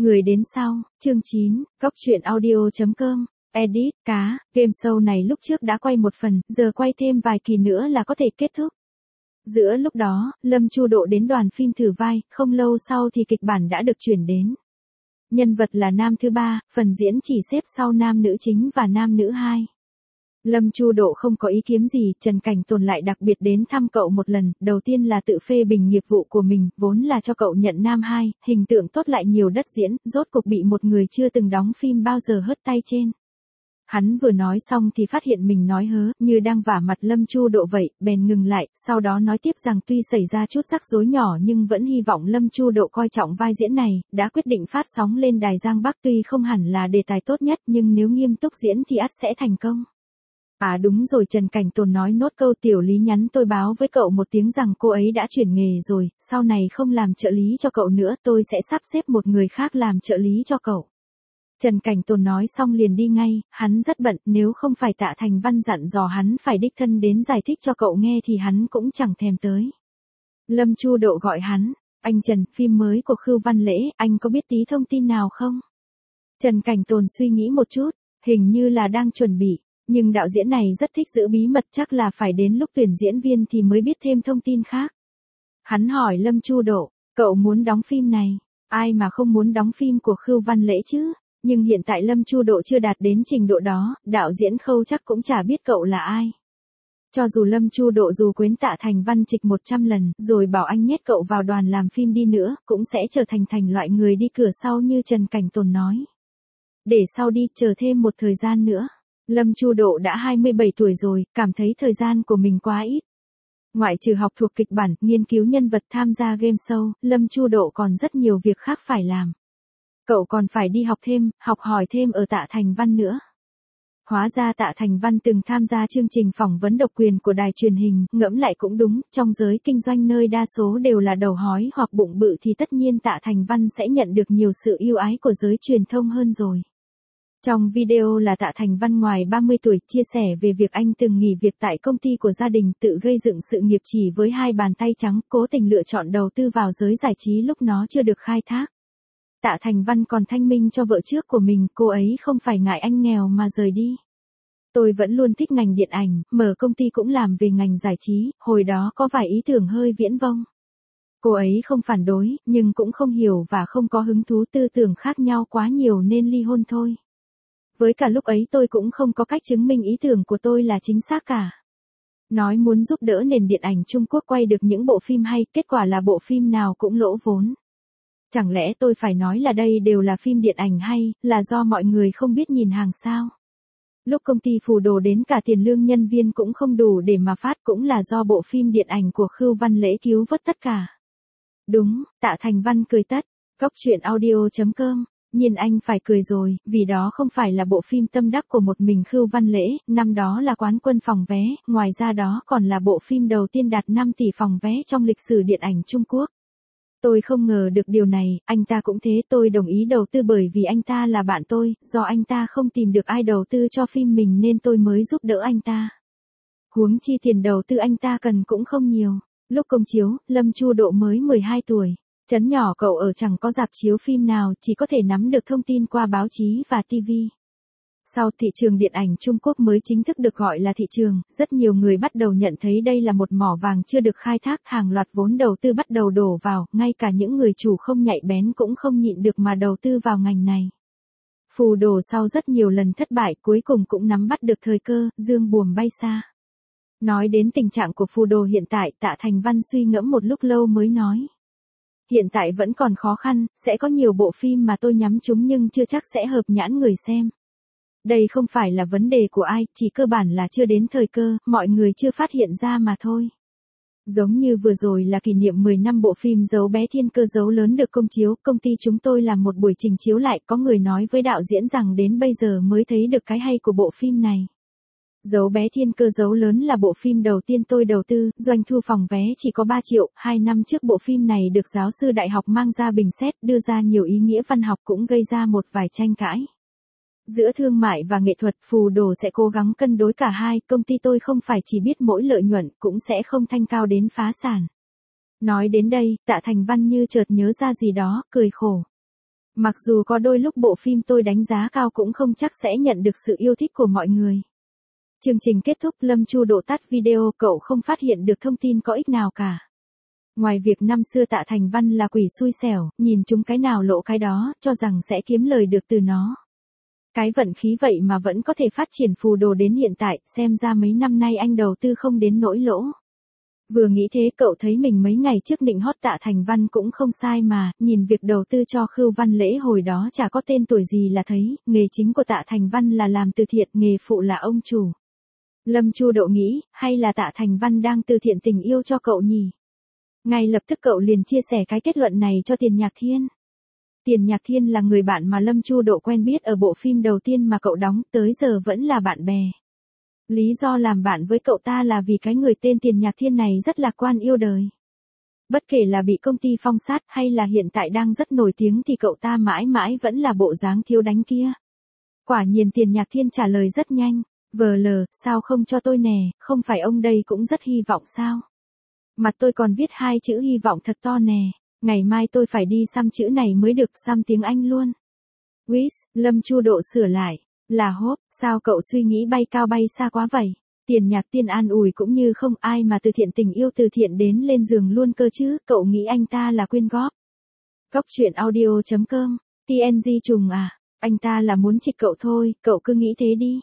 Người đến sau, chương 9, Góc truyện audio.com, edit, cá, game show này lúc trước đã quay một phần, giờ quay thêm vài kỳ nữa là có thể kết thúc. Giữa lúc đó, Lâm Chu Độ đến đoàn phim thử vai, không lâu sau thì kịch bản đã được chuyển đến. Nhân vật là nam thứ ba, phần diễn chỉ xếp sau nam nữ chính và nam nữ hai. Lâm Chu Độ không có ý kiến gì, Trần Cảnh Tồn lại đặc biệt đến thăm cậu một lần, đầu tiên là tự phê bình nghiệp vụ của mình, vốn là cho cậu nhận nam hai, hình tượng tốt lại nhiều đất diễn, rốt cục bị một người chưa từng đóng phim bao giờ hất tay trên. Hắn vừa nói xong thì phát hiện mình nói hớ, như đang vả mặt Lâm Chu Độ vậy, bèn ngừng lại, sau đó nói tiếp rằng tuy xảy ra chút rắc rối nhỏ nhưng vẫn hy vọng Lâm Chu Độ coi trọng vai diễn này, đã quyết định phát sóng lên đài Giang Bắc tuy không hẳn là đề tài tốt nhất nhưng nếu nghiêm túc diễn thì ắt sẽ thành công. À đúng rồi, Trần Cảnh Tồn nói nốt câu, Tiểu Lý nhắn tôi báo với cậu một tiếng rằng cô ấy đã chuyển nghề rồi, sau này không làm trợ lý cho cậu nữa, tôi sẽ sắp xếp một người khác làm trợ lý cho cậu. Trần Cảnh Tồn nói xong liền đi ngay, hắn rất bận, nếu không phải Tạ Thành Văn dặn dò hắn phải đích thân đến giải thích cho cậu nghe thì hắn cũng chẳng thèm tới. Lâm Chu Độ gọi hắn, anh Trần, phim mới của Khưu Văn Lễ, anh có biết tí thông tin nào không? Trần Cảnh Tồn suy nghĩ một chút, hình như là đang chuẩn bị. Nhưng đạo diễn này rất thích giữ bí mật, chắc là phải đến lúc tuyển diễn viên thì mới biết thêm thông tin khác. Hắn hỏi Lâm Chu Độ, cậu muốn đóng phim này, ai mà không muốn đóng phim của Khưu Văn Lễ chứ, nhưng hiện tại Lâm Chu Độ chưa đạt đến trình độ đó, đạo diễn Khâu chắc cũng chả biết cậu là ai. Cho dù Lâm Chu Độ dù quyến Tạ Thành Văn trịch 100 lần, rồi bảo anh nhét cậu vào đoàn làm phim đi nữa, cũng sẽ trở thành loại người đi cửa sau như Trần Cảnh Tồn nói. Để sau đi, chờ thêm một thời gian nữa. Lâm Chu Độ đã 27 tuổi rồi, cảm thấy thời gian của mình quá ít. Ngoại trừ học thuộc kịch bản, nghiên cứu nhân vật, tham gia game show, Lâm Chu Độ còn rất nhiều việc khác phải làm. Cậu còn phải đi học thêm, học hỏi thêm ở Tạ Thành Văn nữa. Hóa ra Tạ Thành Văn từng tham gia chương trình phỏng vấn độc quyền của đài truyền hình, ngẫm lại cũng đúng, trong giới kinh doanh nơi đa số đều là đầu hói hoặc bụng bự thì tất nhiên Tạ Thành Văn sẽ nhận được nhiều sự yêu ái của giới truyền thông hơn rồi. Trong video là Tạ Thành Văn ngoài 30 tuổi chia sẻ về việc anh từng nghỉ việc tại công ty của gia đình, tự gây dựng sự nghiệp chỉ với hai bàn tay trắng, cố tình lựa chọn đầu tư vào giới giải trí lúc nó chưa được khai thác. Tạ Thành Văn còn thanh minh cho vợ trước của mình, cô ấy không phải ngại anh nghèo mà rời đi. Tôi vẫn luôn thích ngành điện ảnh, mở công ty cũng làm về ngành giải trí, hồi đó có vài ý tưởng hơi viễn vông. Cô ấy không phản đối, nhưng cũng không hiểu và không có hứng thú, tư tưởng khác nhau quá nhiều nên ly hôn thôi. Với cả lúc ấy tôi cũng không có cách chứng minh ý tưởng của tôi là chính xác cả. Nói muốn giúp đỡ nền điện ảnh Trung Quốc quay được những bộ phim hay, kết quả là bộ phim nào cũng lỗ vốn. Chẳng lẽ tôi phải nói là đây đều là phim điện ảnh hay, là do mọi người không biết nhìn hàng sao? Lúc công ty Phù Đồ đến cả tiền lương nhân viên cũng không đủ để mà phát, cũng là do bộ phim điện ảnh của Khưu Văn Lễ cứu vớt tất cả. Đúng, Tạ Thành Văn cười tất, Góc truyện audio.com. Nhìn anh phải cười rồi, vì đó không phải là bộ phim tâm đắc của một mình Khưu Văn Lễ, năm đó là quán quân phòng vé, ngoài ra đó còn là bộ phim đầu tiên đạt 5 tỷ phòng vé trong lịch sử điện ảnh Trung Quốc. Tôi không ngờ được điều này, anh ta cũng thế, tôi đồng ý đầu tư bởi vì anh ta là bạn tôi, do anh ta không tìm được ai đầu tư cho phim mình nên tôi mới giúp đỡ anh ta. Huống chi tiền đầu tư anh ta cần cũng không nhiều. Lúc công chiếu, Lâm Chu Độ mới 12 tuổi. Trấn nhỏ cậu ở chẳng có rạp chiếu phim nào, chỉ có thể nắm được thông tin qua báo chí và TV. Sau thị trường điện ảnh Trung Quốc mới chính thức được gọi là thị trường, rất nhiều người bắt đầu nhận thấy đây là một mỏ vàng chưa được khai thác, hàng loạt vốn đầu tư bắt đầu đổ vào, ngay cả những người chủ không nhạy bén cũng không nhịn được mà đầu tư vào ngành này. Phù Đồ sau rất nhiều lần thất bại cuối cùng cũng nắm bắt được thời cơ, dương buồm bay xa. Nói đến tình trạng của Phù Đồ hiện tại, Tạ Thành Văn suy ngẫm một lúc lâu mới nói. Hiện tại vẫn còn khó khăn, sẽ có nhiều bộ phim mà tôi nhắm trúng nhưng chưa chắc sẽ hợp nhãn người xem. Đây không phải là vấn đề của ai, chỉ cơ bản là chưa đến thời cơ, mọi người chưa phát hiện ra mà thôi. Giống như vừa rồi là kỷ niệm 10 năm bộ phim Dấu Bé Thiên Cơ Dấu Lớn được công chiếu, công ty chúng tôi làm một buổi trình chiếu lại, có người nói với đạo diễn rằng đến bây giờ mới thấy được cái hay của bộ phim này. Dấu Bé Thiên Cơ Dấu Lớn là bộ phim đầu tiên tôi đầu tư, doanh thu phòng vé chỉ có 3 triệu, 2 năm trước bộ phim này được giáo sư đại học mang ra bình xét, đưa ra nhiều ý nghĩa văn học cũng gây ra một vài tranh cãi. Giữa thương mại và nghệ thuật, Phù Đồ sẽ cố gắng cân đối cả hai, công ty tôi không phải chỉ biết mỗi lợi nhuận, cũng sẽ không thanh cao đến phá sản. Nói đến đây, Tạ Thành Văn như chợt nhớ ra gì đó, cười khổ. Mặc dù có đôi lúc bộ phim tôi đánh giá cao cũng không chắc sẽ nhận được sự yêu thích của mọi người. Chương trình kết thúc, Lâm Chu Độ tắt video, cậu không phát hiện được thông tin có ích nào cả. Ngoài việc năm xưa Tạ Thành Văn là quỷ xui xẻo, nhìn chúng cái nào lộ cái đó, cho rằng sẽ kiếm lời được từ nó. Cái vận khí vậy mà vẫn có thể phát triển phù đồ đến hiện tại, xem ra mấy năm nay anh đầu tư không đến nỗi lỗ. Vừa nghĩ thế cậu thấy mình mấy ngày trước định hót Tạ Thành Văn cũng không sai mà, nhìn việc đầu tư cho Khưu Văn Lễ hồi đó chả có tên tuổi gì là thấy, nghề chính của Tạ Thành Văn là làm từ thiện, nghề phụ là ông chủ. Lâm Chu Độ nghĩ, hay là Tạ Thành Văn đang từ thiện tình yêu cho cậu nhỉ? Ngay lập tức cậu liền chia sẻ cái kết luận này cho Tiền Nhạc Thiên. Tiền Nhạc Thiên là người bạn mà Lâm Chu Độ quen biết ở bộ phim đầu tiên mà cậu đóng, tới giờ vẫn là bạn bè. Lý do làm bạn với cậu ta là vì cái người tên Tiền Nhạc Thiên này rất lạc quan yêu đời. Bất kể là bị công ty phong sát hay là hiện tại đang rất nổi tiếng thì cậu ta mãi mãi vẫn là bộ dáng thiếu đánh kia. Quả nhiên Tiền Nhạc Thiên trả lời rất nhanh. VL, sao không cho tôi nè, không phải ông đây cũng rất hy vọng sao? Mặt tôi còn viết 2 chữ hy vọng thật to nè, ngày mai tôi phải đi xăm chữ này mới được, xăm tiếng Anh luôn. Wish, Lâm Chu Độ sửa lại, là Hope, sao cậu suy nghĩ bay cao bay xa quá vậy? Tiền Nhạc Thiên an ủi cũng như không ai mà từ thiện tình yêu từ thiện đến lên giường luôn cơ chứ, cậu nghĩ anh ta là quyên góp. Góc truyện audio.com, TNG trùng à, anh ta là muốn trịch cậu thôi, cậu cứ nghĩ thế đi.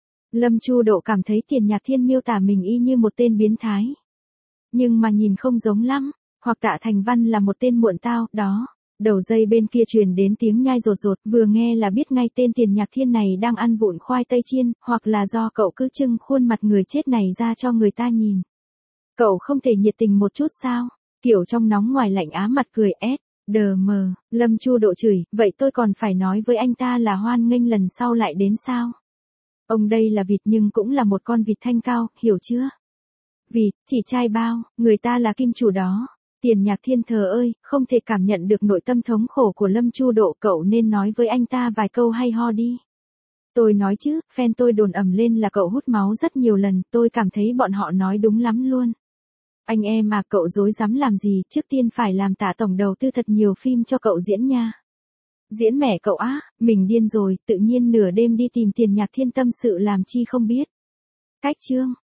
Lâm Chu Độ cảm thấy Tiền Nhạc Thiên miêu tả mình y như một tên biến thái. Nhưng mà nhìn không giống lắm, hoặc Tạ Thành Văn là một tên muộn tao, đó. Đầu dây bên kia truyền đến tiếng nhai rột rột, vừa nghe là biết ngay tên Tiền Nhạc Thiên này đang ăn vụn khoai tây chiên, hoặc là do cậu cứ trưng khuôn mặt người chết này ra cho người ta nhìn. Cậu không thể nhiệt tình một chút sao? Kiểu trong nóng ngoài lạnh, á mặt cười đờ, Lâm Chu Độ chửi, vậy tôi còn phải nói với anh ta là hoan nghênh lần sau lại đến sao? Ông đây là vịt nhưng cũng là một con vịt thanh cao, hiểu chưa? Vịt, chỉ trai bao, người ta là kim chủ đó. Tiền Nhạc Thiên thờ ơi, không thể cảm nhận được nội tâm thống khổ của Lâm Chu Độ, cậu nên nói với anh ta vài câu hay ho đi. Tôi nói chứ, fan tôi đồn ầm lên là cậu hút máu rất nhiều lần, tôi cảm thấy bọn họ nói đúng lắm luôn. Anh em mà cậu dối dám làm gì, trước tiên phải làm Tạ tổng đầu tư thật nhiều phim cho cậu diễn nha. Diễn mẻ cậu á, mình điên rồi, tự nhiên nửa đêm đi tìm Tiền Nhạc Thiên tâm sự làm chi không biết. Cách chương